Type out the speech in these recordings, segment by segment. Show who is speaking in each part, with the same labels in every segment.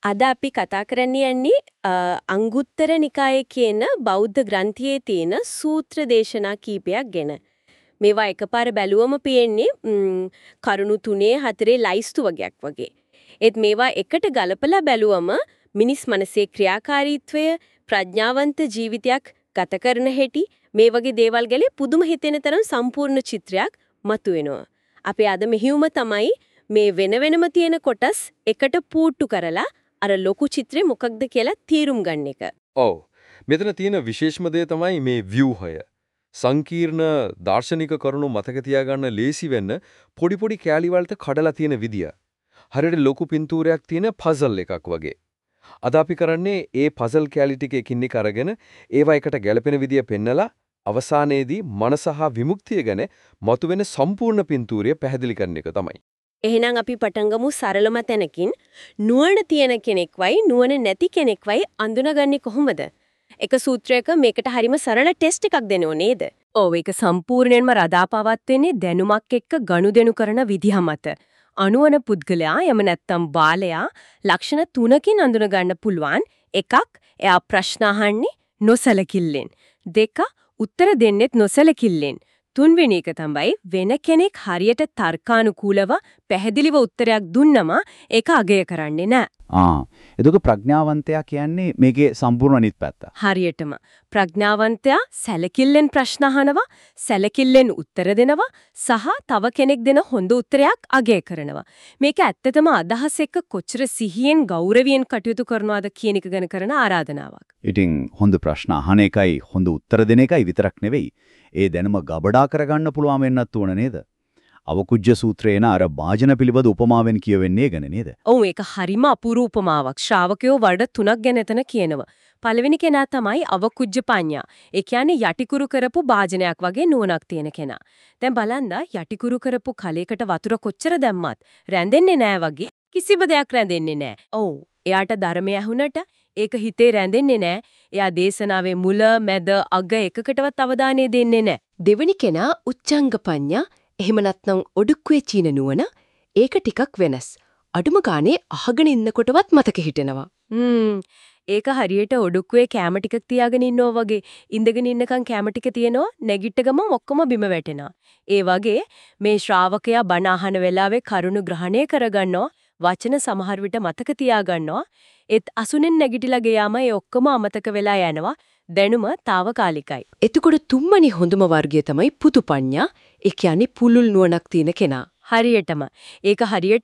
Speaker 1: අද අපි කතා කරන්න යන්නේ අංගුත්තර නිකායේ කියන බෞද්ධ ග්‍රන්ථයේ තියෙන සූත්‍ර දේශනා කීපයක් ගැන. මේවා එකපාර බැලුවම පේන්නේ කරුණු 3 4 ලයිස්තු වගේක් වගේ. ඒත් මේවා එකට ගලපලා බැලුවම මිනිස් මනසේ ක්‍රියාකාරීත්වය, ප්‍රඥාවන්ත ජීවිතයක් ගත කරන හැටි මේ වගේ දේවල් ගැලේ පුදුම හිතෙන තරම් සම්පූර්ණ චිත්‍රයක් මතුවෙනවා. අපේ අද මෙහියුම තමයි මේ වෙන වෙනම තියෙන කොටස් එකට පූට්ටු කරලා අර ලොකු චිත්‍රේ මොකක්ද කියලා තීරුම් ගන්න එක.
Speaker 2: ඔව්. මෙතන තියෙන විශේෂම දේ තමයි මේ ව්‍යුහය. සංකීර්ණ දාර්ශනික කරුණු මතක තියාගන්න ලේසි වෙන්න පොඩි පොඩි කෑලි වලට කඩලා තියෙන විදිය. හරියට ලොකු පින්තූරයක් තියෙන පසල් එකක් වගේ. අද අපි කරන්නේ ඒ පසල් කෑලි ටික එකින් එක අරගෙන ඒවා එකට ගැලපෙන විදිය පෙන්නලා අවසානයේදී මනස හා විමුක්තිය ගැන මතුවෙන සම්පූර්ණ පින්තූරය පැහැදිලි කරන එක තමයි.
Speaker 1: එහෙනම් අපි පටන් ගමු සරලම තැනකින්. නුවණ තියෙන කෙනෙක්වයි නුවණ නැති කෙනෙක්වයි අඳුනගන්නේ කොහොමද? එක සූත්‍රයක මේකට හරිම සරල ටෙස්ට් එකක් දෙනෝ නේද? ඔව්, ඒක සම්පූර්ණයෙන්ම රදාපවත් වෙන්නේ දැනුමක් එක්ක ගනුදෙනු කරන විදිහ මත. අනුවන පුද්ගලයා යම නැත්තම් බාලයා ලක්ෂණ 3කින් අඳුන ගන්න පුළුවන්. එකක්, එයා ප්‍රශ්න අහන්නේ නොසලකිල්ලෙන්. දෙක, උත්තර දෙන්නෙත් නොසලකිල්ලෙන්. තුන්වෙනි එක තමයි වෙන කෙනෙක් හරියට තර්කානුකූලව පැහැදිලිව උත්තරයක් දුන්නම ඒක අගය කරන්නේ නැහැ.
Speaker 3: එතකොට ප්‍රඥාවන්තයා කියන්නේ මේකේ සම්පූර්ණ අනිත් පැත්ත.
Speaker 1: හරියටම ප්‍රඥාවන්තයා සැලකිල්ලෙන් ප්‍රශ්න අහනවා, සැලකිල්ලෙන් උත්තර දෙනවා සහ තව කෙනෙක් දෙන හොඳ උත්තරයක් අගය කරනවා. මේක ඇත්තටම අදහස් එක්ක කොච්චර සිහියෙන් ගෞරවයෙන් කටයුතු කරනවද කියන එක ගැන කරන ආරාධනාවක්.
Speaker 3: ඉතින් හොඳ ප්‍රශ්න අහන එකයි හොඳ උත්තර දෙන එකයි විතරක් නෙවෙයි. ඒ දැනුම ගබඩා කරගන්න පුළුවන් වෙන්නත් ඕන නේද? අවකුජ්ජ සූත්‍රේන අර වාජන පිළිබඳ උපමාවෙන් කියවෙන්නේ ගැන නේද?
Speaker 1: ඔව්, ඒක හරිම අපූර්ව උපමාවක්. ශ්‍රාවකයෝ වර්ඩ 3ක් ගැන එතන කියනවා. පළවෙනි කෙනා තමයි අවකුජ්ජ පඤ්ඤා. ඒ කියන්නේ යටිකුරු කරපු වාජනයක් වගේ නුවණක් තියෙන කෙනා. දැන් බලන්න යටිකුරු කරපු කලයකට වතුර කොච්චර දැම්මත් රැඳෙන්නේ නැහැ වගේ කිසිම දෙයක් රැඳෙන්නේ නැහැ. ඔව්, එයාට ධර්මය ඇහුනට ඒක හිතේ රැඳෙන්නේ නැහැ. එයා දේශනාවේ මුල, මැද, අග එකකටවත් අවධානය දෙන්නේ නැහැ. දෙවෙනි කෙනා උච්චංග පඤ්ඤා. එහෙම නැත්නම් ඔඩුක්කුවේ චීන නුවණ. ඒක ටිකක් වෙනස්. අඩුම ගානේ අහගෙන ඉන්නකොටවත් මතක හිටිනවා. ඒක හරියට ඔඩුක්කුවේ කැම ටිකක් තියාගෙන ඉන්නවා වගේ. ඉඳගෙන ඉන්නකන් කැම ටික තියෙනවා, නැගිට ගමන් ඔක්කොම බිම වැටෙනවා. ඒ වගේ මේ ශ්‍රාවකයා බණ අහන වෙලාවේ කරුණු ග්‍රහණය කරගන්නවා, වචන සමහර විට මතක තියාගන්නවා. ඒත් අසුනෙන් නැගිටලා ගියාම ඒ ඔක්කොම අමතක වෙලා යනවා. දැනුම తాවකාලිකයි. එතකොට තුන්වෙනි හොඳම වර්ගය තමයි පුතුපඤ්ඤා. ඒ කියන්නේ පුලුල් නුවණක් තියෙන කෙනා. හරියටම. ඒක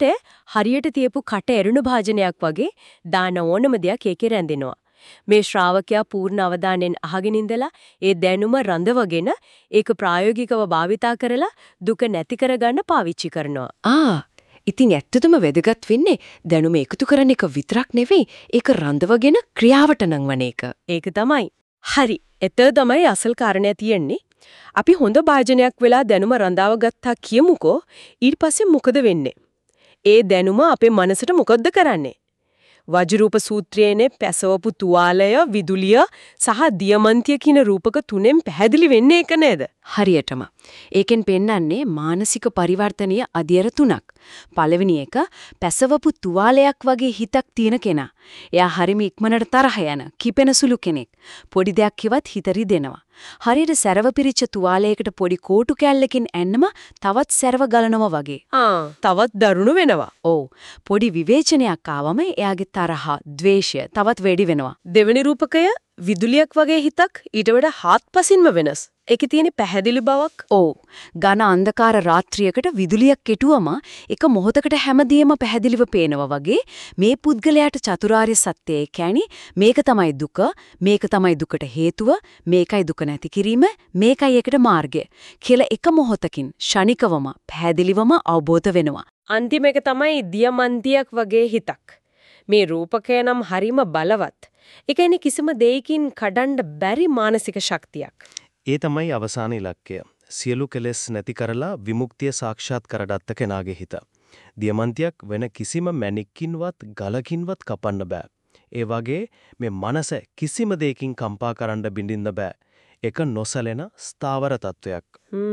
Speaker 1: හරියට තියපු කට එරුණු භාජනයක් වගේ දාන ඕනම දෙයක් ඒකේ රැඳෙනවා. මේ ශ්‍රාවකයා පූර්ණ අවධානයෙන් අහගෙන ඉඳලා ඒ දැනුම රඳවගෙන ඒක ප්‍රායෝගිකව භාවිතා කරලා දුක නැති කරගන්න පාවිච්චි කරනවා. ඉතින් ඇත්තටම වැදගත් වෙන්නේ දැනුම එකතු කරන එක විතරක් නෙවෙයි, ඒක රඳවගෙන ක්‍රියාවට නංවන එක. ඒක තමයි. හරි. එතන තමයි අසල් කාරණය තියෙන්නේ. අපි හොඳ භාජනයක් වෙලා දැනුම රඳාව ගත්තා කියමුකෝ. ඊට පස්සේ මොකද වෙන්නේ? ඒ දැනුම අපේ මනසට මොකද්ද කරන්නේ? වජ්‍රූප සූත්‍රයේනේ පැසවපු තුවාලය, විදුලිය සහ දියමන්තිය කියන රූපක තුනෙන් පැහැදිලි වෙන්නේ ඒක නේද? හරියටම. ඒකෙන් පෙන්වන්නේ මානසික පරිවර්තනීය අධ්‍යයන 3ක්. පළවෙනි එක පැසවපු තුවාලයක් වගේ හිතක් තියෙන කෙනා. එයා හරිම ඉක්මනට තරහ යන, කිපෙන සුළු කෙනෙක්. පොඩි දෙයක් කිව්වත් හිත රිදෙනවා. හරියට සැරව පිරිච්ච තුවාලයකට පොඩි කෝටු කැල්ලකින් ඇන්නම තවත් සැරව ගලනවා වගේ. තවත් දරුණු වෙනවා. ඔව්. පොඩි විවේචනයක් ආවම එයාගේ තරහ, ද්වේෂය තවත් වැඩි වෙනවා. දෙවෙනි රූපකය විදුලියක් වගේ හිතක් ඊට වඩා හාත්පසින්ම වෙනස්. ඒකේ තියෙන පැහැදිලි බවක්. ඔව්. ඝන අන්ධකාර රාත්‍රියකට විදුලියක් කෙටුවම එක මොහොතකට හැමදේම පැහැදිලිව පේනවා වගේ මේ පුද්ගලයාට චතුරාර්ය සත්‍යය කියන්නේ මේක තමයි දුක, මේක තමයි දුකට හේතුව, මේකයි දුක නැති කිරීම, මේකයි ඒකට මාර්ගය කියලා එක මොහොතකින් ෂණිකවම පැහැදිලිවම අවබෝධ වෙනවා. අන්තිම එක තමයි දියමන්තියක් වගේ හිතක්. මේ රූපකය නම් හරිම බලවත්. ඒ කියන්නේ කිසිම දෙයකින් කඩන්න බැරි මානසික ශක්තියක්.
Speaker 4: ඒ තමයි අවසාන ඉලක්කය. සියලු කෙලෙස් නැති කරලා විමුක්තිය සාක්ෂාත් කරගත්ත කෙනාගේ හිත. දියමන්තියක් වෙන කිසිම මැණික්කින්වත් ගලකින්වත් කපන්න බෑ. ඒ වගේ මේ මනස කිසිම දෙයකින් කම්පා කරන්න බින්දින්න බෑ. ඒක නොසලෙන ස්ථාවර තත්වයක්.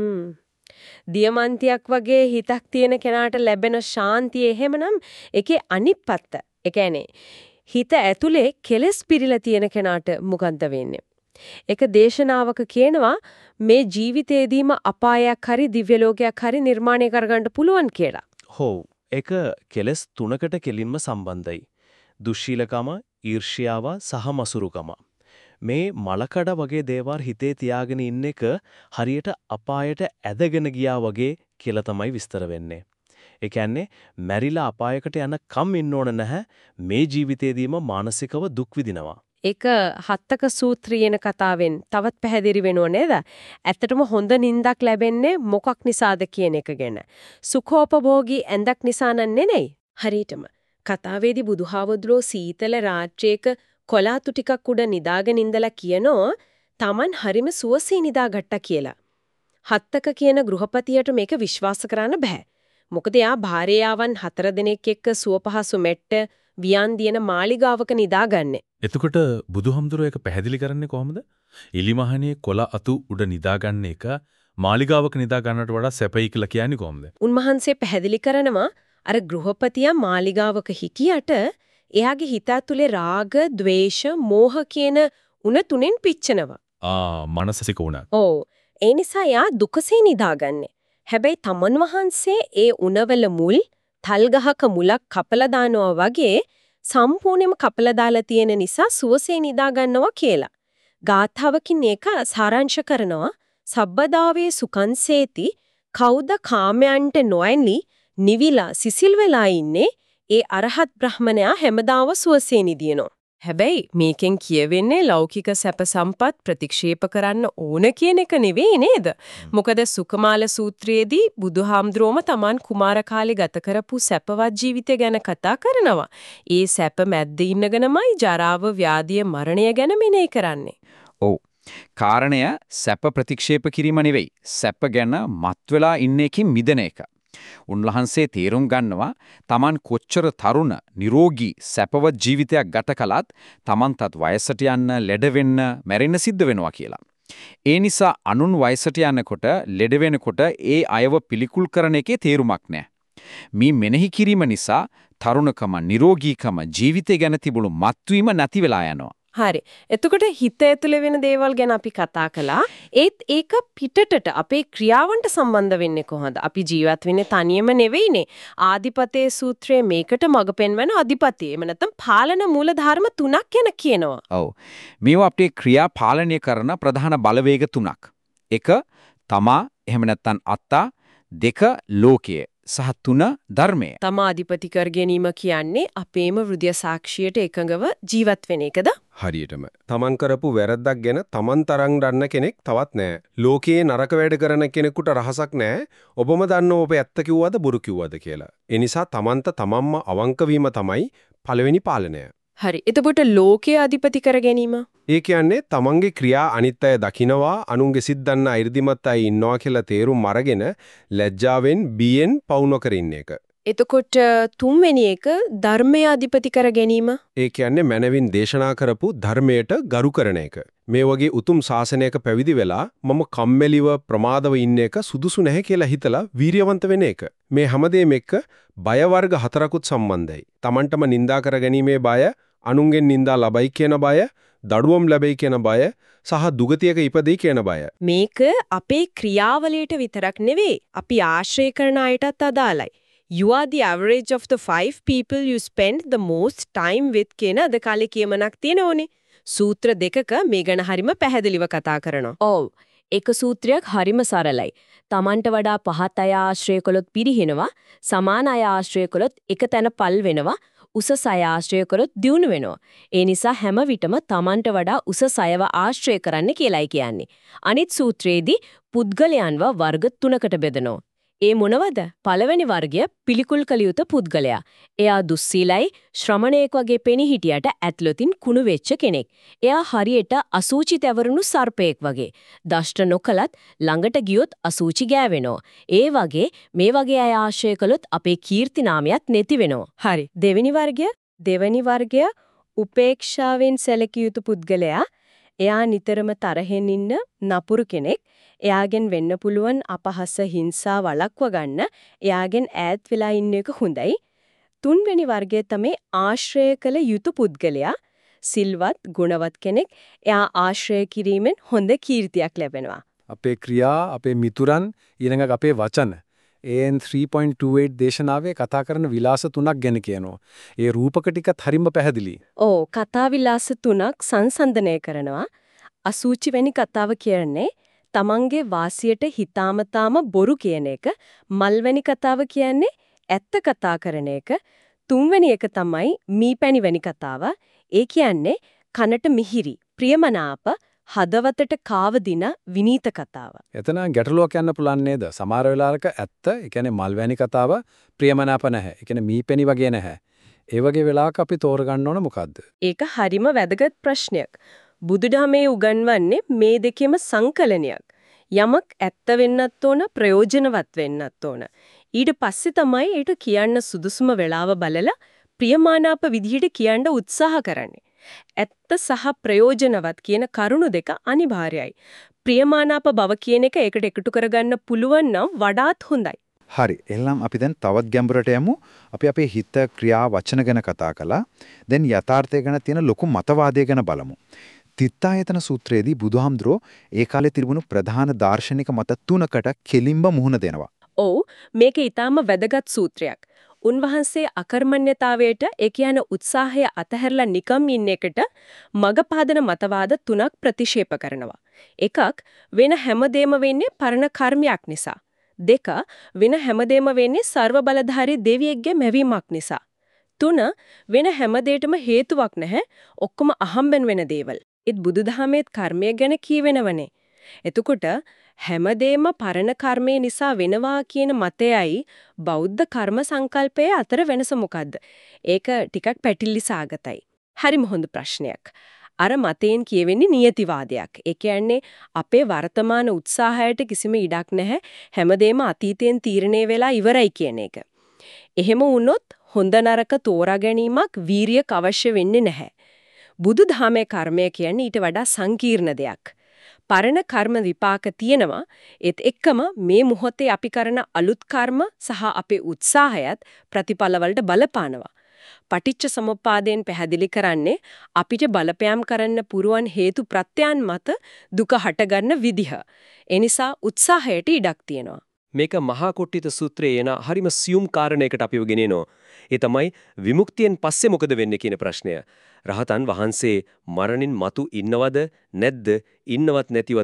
Speaker 1: දියමන්තියක් වගේ හිතක් තියෙන කෙනාට ලැබෙන ශාන්තිය එහෙමනම් ඒකේ අනිත් පැත්ත. ඒ කියන්නේ හිත ඇතුලේ කෙලස් පිරීලා තියෙන කෙනාට මොකද්ද වෙන්නේ? එක දේශනාවක කියනවා මේ ජීවිතේදීම අපායක් හරි දිව්‍ය ලෝකයක් හරි නිර්මාණය කරගන්න පුළුවන් කියලා.
Speaker 4: හොව්. ඒක කෙලස් තුනකට කෙලින්ම සම්බන්ධයි. දුස්සීලකම, ඊර්ෂ්‍යාව සහ මසුරුකම. මේ මලකඩ වගේ දේවල් හිතේ තියාගෙන ඉන්න එක හරියට අපායට ඇදගෙන ගියා වගේ කියලා තමයි විස්තර වෙන්නේ. ඒ කියන්නේ මැරිලා අපායකට යන කම් ඉන්න ඕන නැහැ. මේ ජීවිතේදීම මානසිකව දුක් විඳිනවා.
Speaker 1: ඒක හත්තක සූත්‍රයේන කතාවෙන් තවත් පැහැදිලි වෙනව නේද? ඇත්තටම හොඳ නින්දක් ලැබෙන්නේ මොකක් නිසාද කියන එක ගැන. සුඛෝපභෝගී ඇඳක් නිසා නෙවෙයි. හරියටම කතාවේදී බුදුහාමුදුරෝ සීතල රාත්‍රියක කොලාතු ටිකක් උඩ නිදාගෙන ඉඳලා කියනෝ Taman හරිම සුවසේ නිදාගත්තා කියලා. හත්තක කියන ගෘහපතියට මේක විශ්වාස කරන්න බෑ. මොකද එයා භාර්යාවන් 4 දෙනෙක් එක්ක සුවපහසු මෙට්ට වියන් දින මාලිගාවක නිදාගන්නේ.
Speaker 5: එතකොට බුදුහම්දුරෝ එක පැහැදිලි කරන්නේ කොහොමද? ඉලිමහනේ කොළ අතු උඩ නිදාගන්න එක මාලිගාවක නිදා ගන්නට වඩා සැපයි කියලා කියන්නේ කොහොමද?
Speaker 1: උන්වහන්සේ පැහැදිලි කරනවා අර ගෘහපතියා මාලිගාවක හිටියට එයාගේ හිත ඇතුලේ රාග, ద్వේෂ, මෝහ කියන උණ තුනෙන් පිච්චෙනවා.
Speaker 5: මානසික උණ.
Speaker 1: ඔව්. ඒ නිසා එයා දුකසේ නිදාගන්නේ. හැබැයි තමන් වහන්සේ ඒ උණවල මුල් තල් ගහක මුලක් කපලා දානවා වගේ සම්පූර්ණයෙන්ම කපලා දාලා තියෙන නිසා සුවසේ නිදා ගන්නවා කියලා. ගාථාවකින් ඒක සාරාංශ කරනවා සබ්බදාවේ සුඛංසේති කවුද කාමයන්ට නොඇලි නිවිලා සිසිල් වෙලා ඉන්නේ ඒ අරහත් බ්‍රහ්මණයා හැමදාම සුවසේ නිදිනවා. හැබැයි මේකෙන් කියවෙන්නේ ලෞකික සැප සම්පත් ප්‍රතික්ෂේප කරන්න ඕන කියන එක නෙවෙයි නේද? මොකද සුකමාල සූත්‍රයේදී බුදුහාමුදුරුවම Taman කුමාර කාලේ ගත කරපු සැපවත් ජීවිතය ගැන කතා කරනවා. ඒ සැප මැද්දේ ඉන්නගෙනමයි ජරාව, ව්‍යාධිය, මරණය ගැන මෙනෙහි කරන්නේ.
Speaker 6: ඔව්. කාරණය සැප ප්‍රතික්ෂේප කිරීම නෙවෙයි. සැප ගැන මත් වෙලා ඉන්න එකකින් මිදෙන එක. උන්වහන්සේ තේරුම් ගන්නවා Taman කොච්චර තරුණ, නිරෝගී, සැපවත් ජීවිතයක් ගත කළත් Tamanටත් වයසට යන්න, ලෙඩ වෙන්න, මැරෙන්න සිද්ධ වෙනවා කියලා. ඒ නිසා අනුන් වයසට යනකොට, ලෙඩ වෙනකොට ඒ අයව පිළිකුල් කරන එකේ තේරුමක් නැහැ. මේ මෙනෙහි කිරීම නිසා තරුණකම, නිරෝගීකම, ජීවිතය ගැන තිබුණු මත්වීම නැති වෙලා යනවා.
Speaker 1: හරි. එතකොට හිත ඇතුලේ වෙන දේවල් ගැන අපි කතා කළා. ඒත් ඒක පිටටට අපේ ක්‍රියාවන්ට සම්බන්ධ වෙන්නේ කොහොමද? අපි ජීවත් වෙන්නේ තනියම නෙවෙයිනේ. ආදිපතේ සූත්‍රයේ මේකට මඟ පෙන්වන අධිපති. එහෙම නැත්නම් පාලන මූලධර්ම 3ක් ගැන කියනවා.
Speaker 6: ඔව්. මේවා අපේ ක්‍රියා පාලනය කරන ප්‍රධාන බලවේග 3ක්. 1 තමා, එහෙම නැත්නම් අත්තා, 2 ලෝකය, සහ 3 ධර්මය.
Speaker 1: තමා අධිපති කර ගැනීම කියන්නේ අපේම හෘදය සාක්ෂියට එකඟව ජීවත් වෙන එකද?
Speaker 7: හරියටම. තමන් කරපු වැරද්දක් ගැන තමන් තරම් දන්න කෙනෙක් තවත් නැහැ. ලෝකයේ නරක වැඩ කරන කෙනෙකුට රහසක් නැහැ. ඔබම දන්නව ඔබ ඇත්ත කිව්වද බොරු කිව්වද කියලා. ඒ නිසා තමන්ට තමන්ම අවංක වීම තමයි පළවෙනි පාලනය.
Speaker 1: හරි. එතකොට ලෝකයේ අධිපති කර ගැනීම?
Speaker 7: ඒ කියන්නේ තමන්ගේ ක්‍රියා අනිත් අය දකිනවා, අනුන්ගේ සිත් දන්න 이르දිමත් අය ඉන්නවා කියලා තේරුම් අරගෙන ලැජ්ජාවෙන් බියෙන් පවු නොකර ඉන්න එක.
Speaker 1: එතකොට තුන්වෙනි එක ධර්මයේ අධිපති කර ගැනීම?
Speaker 7: ඒ කියන්නේ මනවින් දේශනා කරපු ධර්මයට ගරු කරන එක. මේ වගේ උතුම් ශාසනයක පැවිදි වෙලා මම කම්මැලිව ප්‍රමාදව ඉන්න එක සුදුසු නැහැ කියලා හිතලා වීරියවන්ත වෙන එක. මේ හැමදේම එක්ක බය වර්ග 4කුත් සම්බන්ධයි. Tamanටම නිඳා කර ගැනීමේ බය, අනුන්ගෙන් නිඳා ලබයි කියන බය, දඩුවම් ලැබෙයි කියන බය සහ දුගතියක ඉපදෙයි කියන බය.
Speaker 1: මේක අපේ ක්‍රියාවලියට විතරක් නෙවෙයි, අපි ආශ්‍රය කරන අයටත් අදාළයි. You are the average of the 5 people you spend the most time with කියන අද කාලේ කියමනක් තියෙනෝනේ. සූත්‍ර දෙකක මේ ගැන හරිම පැහැදිලිව කතා කරනවා. ඔව්. එක සූත්‍රයක් හරිම සරලයි. Tamanට වඩා පහත් අය ආශ්‍රය කළොත් පිරිහිනවා, සමාන අය ආශ්‍රය කළොත් එක තැන පල් වෙනවා, උසස් අය ආශ්‍රය කරොත් දියුණු වෙනවා. ඒ නිසා හැම විටම Tamanට වඩා උසස් අයව ආශ්‍රය කරන්න කියලායි කියන්නේ. අනිත් සූත්‍රයේදී පුද්ගලයන්ව වර්ග 3කට බෙදනවා. ඒ මොනවද? පළවෙනි වර්ගය පිළිකුල් කළ යුතු පුද්ගලයා. එයා දුස්සීලයි, ශ්‍රමණයෙක් වගේ පෙනී හිටියට ඇතුළතින් කුණු වෙච්ච කෙනෙක්. එයා හරියට අසූචි තැවරුණු සර්පයෙක් වගේ. දෂ්ට නොකලත් ළඟට ගියොත් අසූචි ගෑවෙනවා. ඒ වගේ මේ වගේ අය ආශ්‍රය කළොත් අපේ කීර්ති නාමයත් නැති වෙනවා. හරි. දෙවෙනි වර්ගය උපේක්ෂාවෙන් සැලකිය යුතු පුද්ගලයා. එයා නිතරම තරහෙන් ඉන්න නපුරු කෙනෙක්. එයාගෙන් වෙන්න පුළුවන් අපහාස, හිංසා වළක්ව ගන්න එයාගෙන් ඈත් වෙලා ඉන්න එක හොඳයි. තුන්වෙනි වර්ගය තමයි ආශ්‍රය කළ යුතු පුද්ගලයා. සිල්වත්, ගුණවත් කෙනෙක්. එයා ආශ්‍රය කිරීමෙන් හොඳ කීර්තියක් ලැබෙනවා.
Speaker 8: අපේ ක්‍රියා, අපේ මිතුරන්, ඊළඟට අපේ වචන. AN 3.28 දේශනාවේ කතා කරන විලාස තුනක් ගැන කියනවා. ඒ රූපක ටිකත් හරිම පැහැදිලි.
Speaker 1: ඔව් කතා විලාස තුනක් සංසන්දනය කරනවා. අසූචි වෙනි කතාව කියන්නේ තමන්ගේ වාසියට හිතාමතාම බොරු කියන එක. මල්වැනි කතාව කියන්නේ ඇත්ත කතා කරන එක. තුන්වෙනි එක තමයි මීපැණි වැනි කතාව. ඒ කියන්නේ කනට මිහිරි, ප්‍රියමනාප, හදවතට කාවදින විනීත කතාව.
Speaker 8: එතන ගැටලුවක් යන්න පුළුවන් නේද? සමහර වෙලාවක ඇත්ත, ඒ කියන්නේ මල්වැනි කතාව ප්‍රියමනාප නැහැ. ඒ කියන්නේ මීපැණි වගේ නැහැ. ඒ වගේ වෙලාවක අපි තෝරගන්න ඕන මොකද්ද?
Speaker 1: ඒක හරිම වැදගත් ප්‍රශ්නයක්. බුදුදහමේ උගන්වන්නේ මේ දෙකේම සංකලනයක්. යමක් ඇත්ත වෙන්නත් ඕන, ප්‍රයෝජනවත් වෙන්නත් ඕන. ඊට පස්සේ තමයි ඒක කියන්න සුදුසුම වෙලාව බලලා ප්‍රියමානාප විදිහට කියන්න උත්සාහ කරන්නේ. ඇත්ත සහ ප්‍රයෝජනවත් කියන කරුණු දෙක අනිවාර්යයි. ප්‍රියමානාප බව කියන එක ඒකට එකතු කරගන්න පුළුවන් නම් වඩාත් හොඳයි.
Speaker 3: හරි. එහෙනම් අපි දැන් තවත් ගැඹුරට යමු. අපි අපේ හිත, ක්‍රියා, වචන ගැන කතා කළා. දැන් යථාර්ථය ගැන තියෙන ලොකු මතවාදය ගැන බලමු. තිත්තායතන සූත්‍රයේදී බුදුහාමුදුරෝ ඒ කාලේ තිබුණු ප්‍රධාන දාර්ශනික මත තුනකට කෙලින්ම මුහුණ දෙනවා.
Speaker 1: ඔව් මේක ඊටාම වැදගත් සූත්‍රයක්. උන්වහන්සේ අකර්මණ්‍යතාවයට ඒ කියන උත්සාහය අතහැරලා නිකම් ඉන්න එකට මගපාදන මතවාද තුනක් ප්‍රතික්ෂේප කරනවා. එකක් වෙන හැමදේම වෙන්නේ පරණ කර්මයක් නිසා. දෙක වෙන හැමදේම වෙන්නේ ਸਰව බලධාරී දෙවියෙක්ගේ මැවීමක් නිසා. තුන වෙන හැමදේටම හේතුවක් නැහැ. ඔක්කොම අහම්බෙන් වෙන දේවල්. ඒත් බුදුදහමේ කර්මය ගැන කියවෙනවනේ. එතකොට හැමදේම පරණ කර්මය නිසා වෙනවා කියන මතයයි බෞද්ධ කර්ම සංකල්පයේ අතර වෙනස මොකද්ද? ඒක ටිකක් පැටිලි සාගතයි. හරිම හොඳ ප්‍රශ්නයක්. අර මතයෙන් කියවෙන්නේ නියතිවාදයක්. ඒ කියන්නේ අපේ වර්තමාන උත්සාහයට කිසිම ඉඩක් නැහැ. හැමදේම අතීතයෙන් තීරණය වෙලා ඉවරයි කියන එක. එහෙම වුණොත් හොඳ නරක තෝරා ගැනීමක් වීරියක් අවශ්‍ය වෙන්නේ නැහැ. බුදුදහමේ කර්මය කියන්නේ ඊට වඩා සංකීර්ණ දෙයක්. පරණ කර්ම විපාක තියෙනවා. ඒත් එක්කම මේ මොහොතේ අපි කරන අලුත් කර්ම සහ අපේ උත්සාහයත් ප්‍රතිඵලවලට බලපානවා. පටිච්ච සමුප්පාදයෙන් පැහැදිලි කරන්නේ අපිට බලපෑම් කරන්න පුරුවන් හේතු ප්‍රත්‍යයන් මත දුක හටගන්න විදිහ. ඒ නිසා උත්සාහයට ඉඩක් තියෙනවා.
Speaker 9: මේක මහා කොට්ටිත සූත්‍රයේ එන හරිම සියුම් කාරණයකට අපිව ගෙනියනවා. ඒ තමයි විමුක්තියෙන් පස්සේ මොකද වෙන්නේ කියන ප්‍රශ්නය. රහතන් වහන්සේ මරණින් මතු ඉන්නවද නැද්ද? ඉන්නවත් නැතිවත්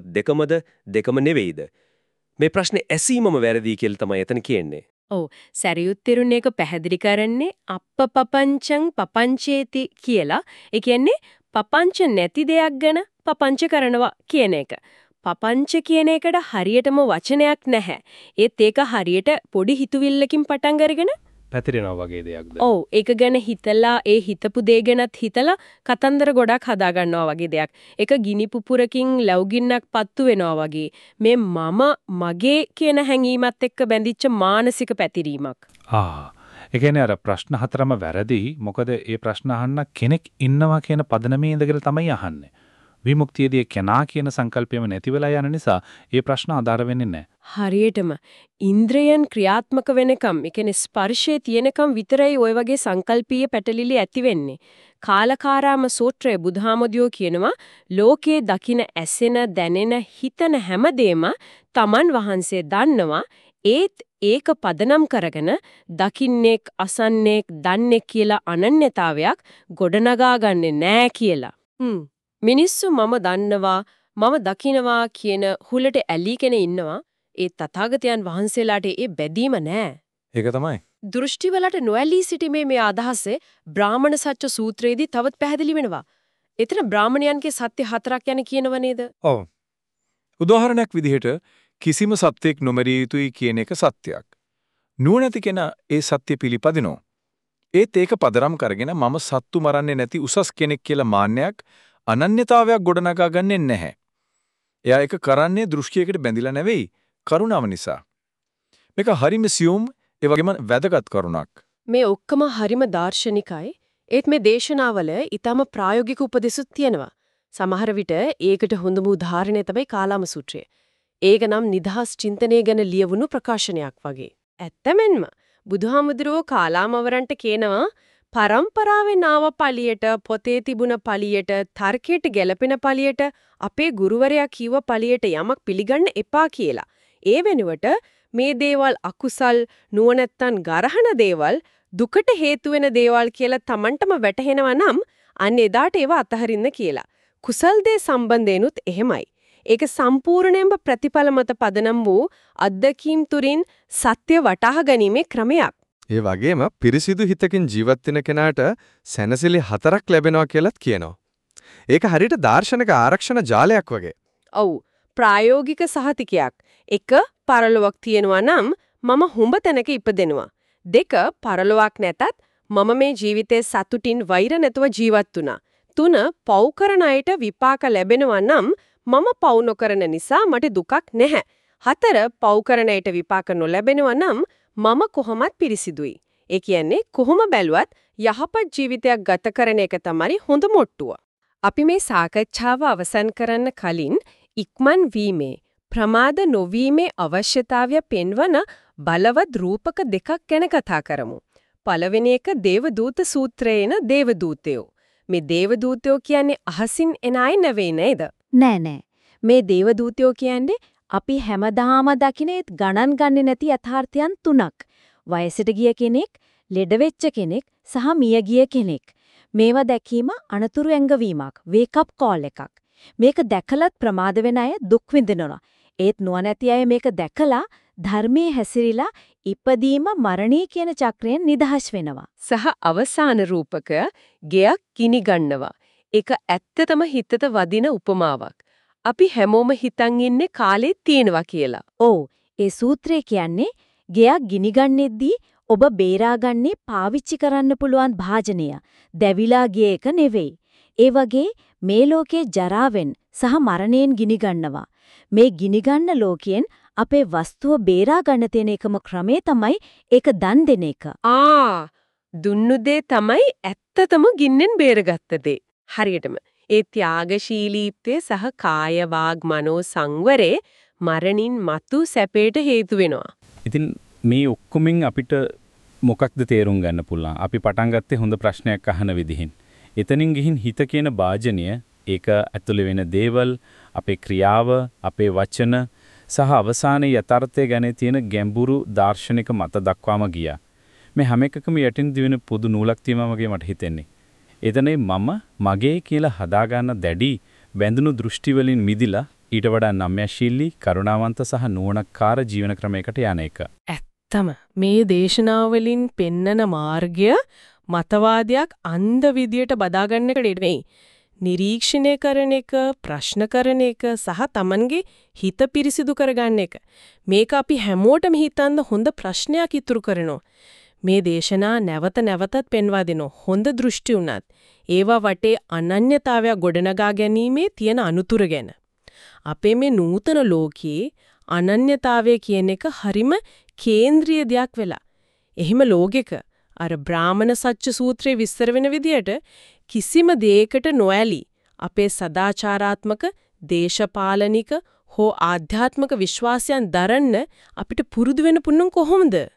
Speaker 9: දෙකම නෙවෙයිද? මේ ප්‍රශ්නේ ඇසීමම වැරදි කියලා තමයි එතන කියන්නේ.
Speaker 1: ඔව් සරියුත් තෙරුන් එක පැහැදිලි කරන්නේ අප්පපපංචං පපංචේති කියලා. ඒ කියන්නේ පපංච නැති දෙයක් ගැන පපංච කරනවා කියන එක. පපංච කියන එකට හරියටම වචනයක් නැහැ. ඒත් ඒක හරියට පොඩි හිතුවිල්ලකින් පටන් අරගෙන
Speaker 4: පැතිරෙනවා වගේ දෙයක්ද?
Speaker 1: ඔව් ඒක ගැන හිතලා ඒ හිතපු දේ ගැනත් හිතලා කතන්දර ගොඩක් හදා ගන්නවා වගේ දෙයක්. ඒක ගිනි පුපුරකින් ලැබුගින්නක් පත්තු වෙනවා වගේ. මේ මම මගේ කියන හැඟීමත් එක්ක බැඳිච්ච මානසික පැතිරීමක්.
Speaker 5: ඒ කියන්නේ අර ප්‍රශ්න හතරම වැරදි. මොකද ඒ ප්‍රශ්න අහන්න කෙනෙක් ඉන්නවා කියන පදනමේ ඉඳගෙන තමයි අහන්නේ. විමුක්තියදී කෙනා කියන සංකල්පයම නැති වෙලා යන නිසා ඒ ප්‍රශ්න ආධාර වෙන්නේ නැහැ.
Speaker 1: හරියටම ඉන්ද්‍රයන් ක්‍රියාත්මක වෙනකම්, ඒ කියන්නේ ස්පර්ශයේ තියෙනකම් විතරයි ওই වගේ සංකල්පීය පැටලිලි ඇති වෙන්නේ. කාලකාරාම සූත්‍රයේ බුදුහාමුදුරෝ කියනවා ලෝකයේ දකින ඇසෙන දැනෙන හිතන හැමදේම තමන් වහන්සේ දන්නවා. ඒත් ඒක පදනම් කරගෙන දකින්නෙක් අසන්නෙක් දන්නේ කියලා අනන්‍යතාවයක් ගොඩනගා ගන්නෙ නෑ කියලා. මිනිස්සු මම දන්නවා මම දකිනවා කියන හුලට ඇලී කෙනෙක් ඉන්නවා. ඒ තථාගතයන් වහන්සේලාට ඒ බැදීම නෑ.
Speaker 8: ඒක තමයි.
Speaker 1: දෘෂ්ටිවලට නොඇලී සිටීමේ මේ අදහසේ බ්‍රාහමණ සත්‍ය සූත්‍රයේදී තවත් පැහැදිලි වෙනවා. එතන බ්‍රාහමණයන්ගේ සත්‍ය හතරක් යන කියනව නේද?
Speaker 10: ඔව්. උදාහරණයක් විදිහට කිසිම සත්‍යයක් නොමරිය යුතුයි කියන එක සත්‍යයක්. නුවණැති කෙනා ඒ සත්‍ය පිළිපදිනෝ. ඒත් ඒක පදරම් කරගෙන මම සත්තු මරන්නේ නැති උසස් කෙනෙක් කියලා මාන්නයක් අනන්‍යතාවයක් ගොඩනගා ගන්නෙ නැහැ. එයා ඒක කරන්නේ දෘෂ්ටියකට බැඳිලා නෙවෙයි, කරුණාව නිසා. මේක හරිම සියුම් ඒ වගේම වැදගත් කරුණක්.
Speaker 1: මේ ඔක්කොම හරිම දාර්ශනිකයි. ඒත් මේ දේශනාවල ඊටම ප්‍රායෝගික උපදෙසුත් තියෙනවා. සමහර විට ඒකට හොඳම උදාහරණය තමයි කාලාම සූත්‍රය. ඒක නම් නිදහස් චින්තනය ගැන ලියවුණු ප්‍රකාශනයක් වගේ. ඇත්තමෙන්ම බුදුහාමුදුරුවෝ කාලාමවරන්ට කියනවා පරම්පරාවෙන් ආව පළියට පොතේ තිබුණ පළියට තර්කයට ගැලපෙන පළියට අපේ ගුරුවරයා කිව්ව පළියට යමක් පිළිගන්න එපා කියලා. ඒ වෙනුවට මේ දේවල් අකුසල් නුවණැත්තන් ගරහන දේවල් දුකට හේතු වෙන දේවල් කියලා Tamanටම වැටහෙනවා නම් අන්න එදාට ඒව අතහරින්න කියලා. කුසල් දේ සම්බන්ධේනුත් එහෙමයි. ඒක සම්පූර්ණයෙන්ම ප්‍රතිඵල මත පදනම් වූ අද්දකීම් තුරින් සත්‍ය වටහා ගැනීමේ ක්‍රමයක්.
Speaker 11: ඒ වගේම පිරිසිදු හිතකින් ජීවත් වෙන කෙනාට සැනසෙලි 4ක් ලැබෙනවා කියලාත් කියනවා. ඒක හරියට දාර්ශනික ආරක්ෂණ ජාලයක් වගේ.
Speaker 1: ඔව් ප්‍රායෝගික සහතිකයක්. 1 පරලොවක් තියෙනවා නම් මම හුඹ තැනක ඉපදෙනවා. 2 පරලොවක් නැතත් මම මේ ජීවිතේ සතුටින් වෛර නැතුව ජීවත් වුණා. 3 පව් කරන අයට විපාක ලැබෙනවා නම් මම පව් නොකරන නිසා මට දුකක් නැහැ. 4 පව් කරන අයට විපාක නොලැබෙනවා නම් මම කොහොමත් පිරිසිදුයි. ඒ කියන්නේ කොහොම බැලුවත් යහපත් ජීවිතයක් ගත කරන එක තමයි හොඳ මොට්ටුව. අපි මේ සාකච්ඡාව අවසන් කරන්න කලින් ඉක්මන් වීමේ ප්‍රමාද නොවීමේ අවශ්‍යතාවය පෙන්වන බලවත් රූපක දෙකක් ගැන කතා කරමු. පළවෙනි එක දේවදූත සූත්‍රයේන දේවදූතයෝ. මේ දේවදූතයෝ කියන්නේ අහසින් එන අය නෙවෙයි නේද?
Speaker 12: නෑ. මේ දේවදූතයෝ කියන්නේ අපි හැමදාම දකින්නේත් ගණන් ගන්නේ නැති යථාර්ථයන් 3ක්. වයසට ගිය කෙනෙක්, ලෙඩ වෙච්ච කෙනෙක් සහ මිය ගිය කෙනෙක්. මේවා දැකීම අනතුරු ඇඟවීමක්, wake up call එකක්. මේක දැකලත් ප්‍රමාද වෙන අය දුක් විඳිනවා. ඒත් නුවණැති අය මේක දැකලා ධර්මයේ හැසිරීලා ඉපදීම මරණී කියන චක්‍රයෙන් නිදහස් වෙනවා.
Speaker 1: සහ අවසාන රූපක ගෙයක් ගිනි ගන්නවා. ඒක ඇත්තටම හිතට වදින උපමාවක්. අපි හැමෝම හිතන් ඉන්නේ කාලේ තියෙනවා කියලා.
Speaker 12: ඔව්, ඒ සූත්‍රය කියන්නේ ගෙයක් ගිනිගන්නෙද්දී ඔබ බේරාගන්නේ පාවිච්චි කරන්න පුළුවන් භාජනය. දැවිලා ගිය එක නෙවෙයි. ඒ වගේ මේ ලෝකේ ජරාවෙන් සහ මරණයෙන් ගිනිගන්නවා. මේ ගිනිගන්න ලෝකයෙන් අපේ වස්තුව බේරා ගන්න තියෙන එකම ක්‍රමේ තමයි ඒක දන් දෙන එක.
Speaker 1: දුන්නු දේ තමයි ඇත්තටම ගින්නෙන් බේරගත්ත දේ. හරියටම ඒ ත්‍යාගශීලීත්වය සහ කාය වාග් මනෝ සංවරේ මරණින් මතු සැපයට හේතු වෙනවා.
Speaker 5: ඉතින් මේ ඔක්කොමින් අපිට මොකක්ද තේරුම් ගන්න පුළුවන්? අපි පටන් ගත්තේ හොඳ ප්‍රශ්නයක් අහන විදිහින්. එතනින් ගිහින් හිත කියන වාජනය, ඒක ඇතුළේ වෙන දේවල්, අපේ ක්‍රියාව, අපේ වචන සහ අවසානයේ යථාර්ථය ගැන තියෙන ගැඹුරු දාර්ශනික මත දක්වාම ගියා. මේ හැම එකකම යටින් දිවෙන පොදු නූලක් තියෙනවා වගේ මට හිතෙන්නේ. එතනේ මම මගේ කියලා හදාගන්න දැඩි බැඳුණු දෘෂ්ටි වලින් මිදිලා ඊට වඩා නම්‍යශීලී, කරුණාවන්ත සහ නුවණකාර ජීවන ක්‍රමයකට යන එක.
Speaker 1: ඇත්තම මේ දේශනාවලින් පෙන්නන මාර්ගය මතවාදයක් අන්ධ විදියට බදාගන්න එක නෙවෙයි. නිරීක්ෂණය කරන එක, ප්‍රශ්න කරන එක සහ Tamanගේ හිත පිරිසිදු කරගන්න එක. මේක අපි හැමෝටම හිතන්න හොඳ ප්‍රශ්නයක් ඉතුරු කරනවා. මේ දේශනා නැවත නැවතත් පෙන්වා දෙන හොඳ දෘෂ්ටි උනත් ඒවා වටේ අනන්‍යතාවය ගොඩනගා ගැනීමේ තියෙන අනුතුරු ගැන. අපේ මේ නූතන ලෝකයේ අනන්‍යතාවය කියන එක හරිම කේන්ද්‍රීය දෙයක් වෙලා. එහිම ලෝකෙක අර බ්‍රාහමණ සත්‍ය සූත්‍රයේ විස්තර වෙන විදියට කිසිම දෙයකට නොඇලී අපේ සදාචාරාත්මක, දේශපාලනික හෝ ආධ්‍යාත්මික විශ්වාසයන් දරන්න අපිට පුරුදු වෙන්න පුණුන් කොහොමද?